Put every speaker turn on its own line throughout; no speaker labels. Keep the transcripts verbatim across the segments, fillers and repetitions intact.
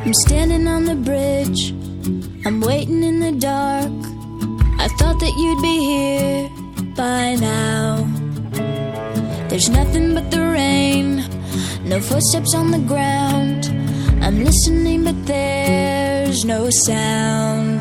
I'm standing on the bridge, I'm waiting in the dark. I thought that you'd be here by now. There's nothing but the rain, no footsteps on the ground. I'm listening but there's no sound.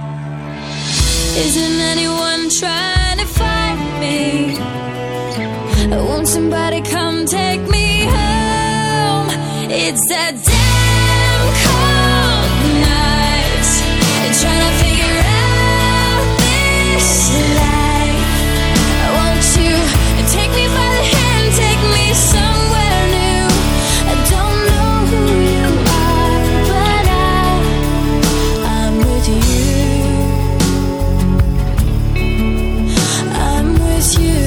Isn't anyone trying to find me? Won't somebody come take me home? It's that damn cold night, trying to figure out this life. Won't you take me by the hand, take me somewhere new? I don't know who you are, but I, I'm with you. I'm with you.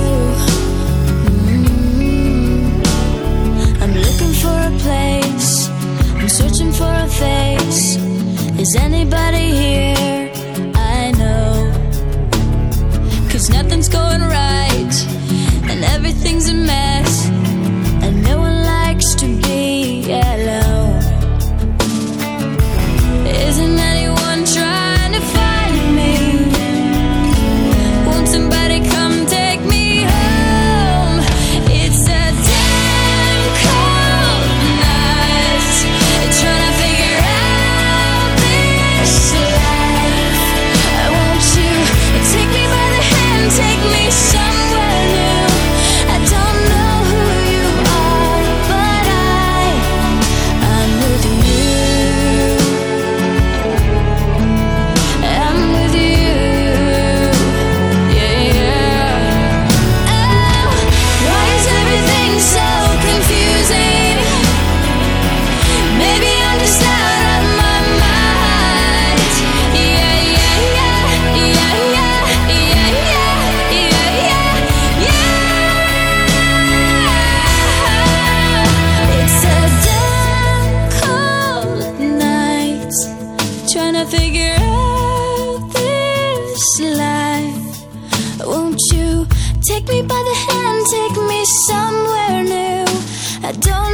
Mm-hmm. I'm looking for a place, I'm searching for a face. Is anybody here? I know. 'Cause nothing's going right, and everything's a mess, and no one likes to be alone. Isn't anyone trying to find me? Won't somebody come take me home? It's a damn cold night, trying to figure out this life. Won't you take me by the hand, take me somewhere new? I don't know who you are, but I, I'm with you. I'm with you. Yeah, yeah. Oh, why is everything so confusing? Maybe I'm just out of my mind. Yeah, yeah, yeah, yeah, yeah, yeah, yeah, yeah, yeah. It's a damn cold night, trying to figure out this life. Won't you take me by the hand, take me somewhere new? I don't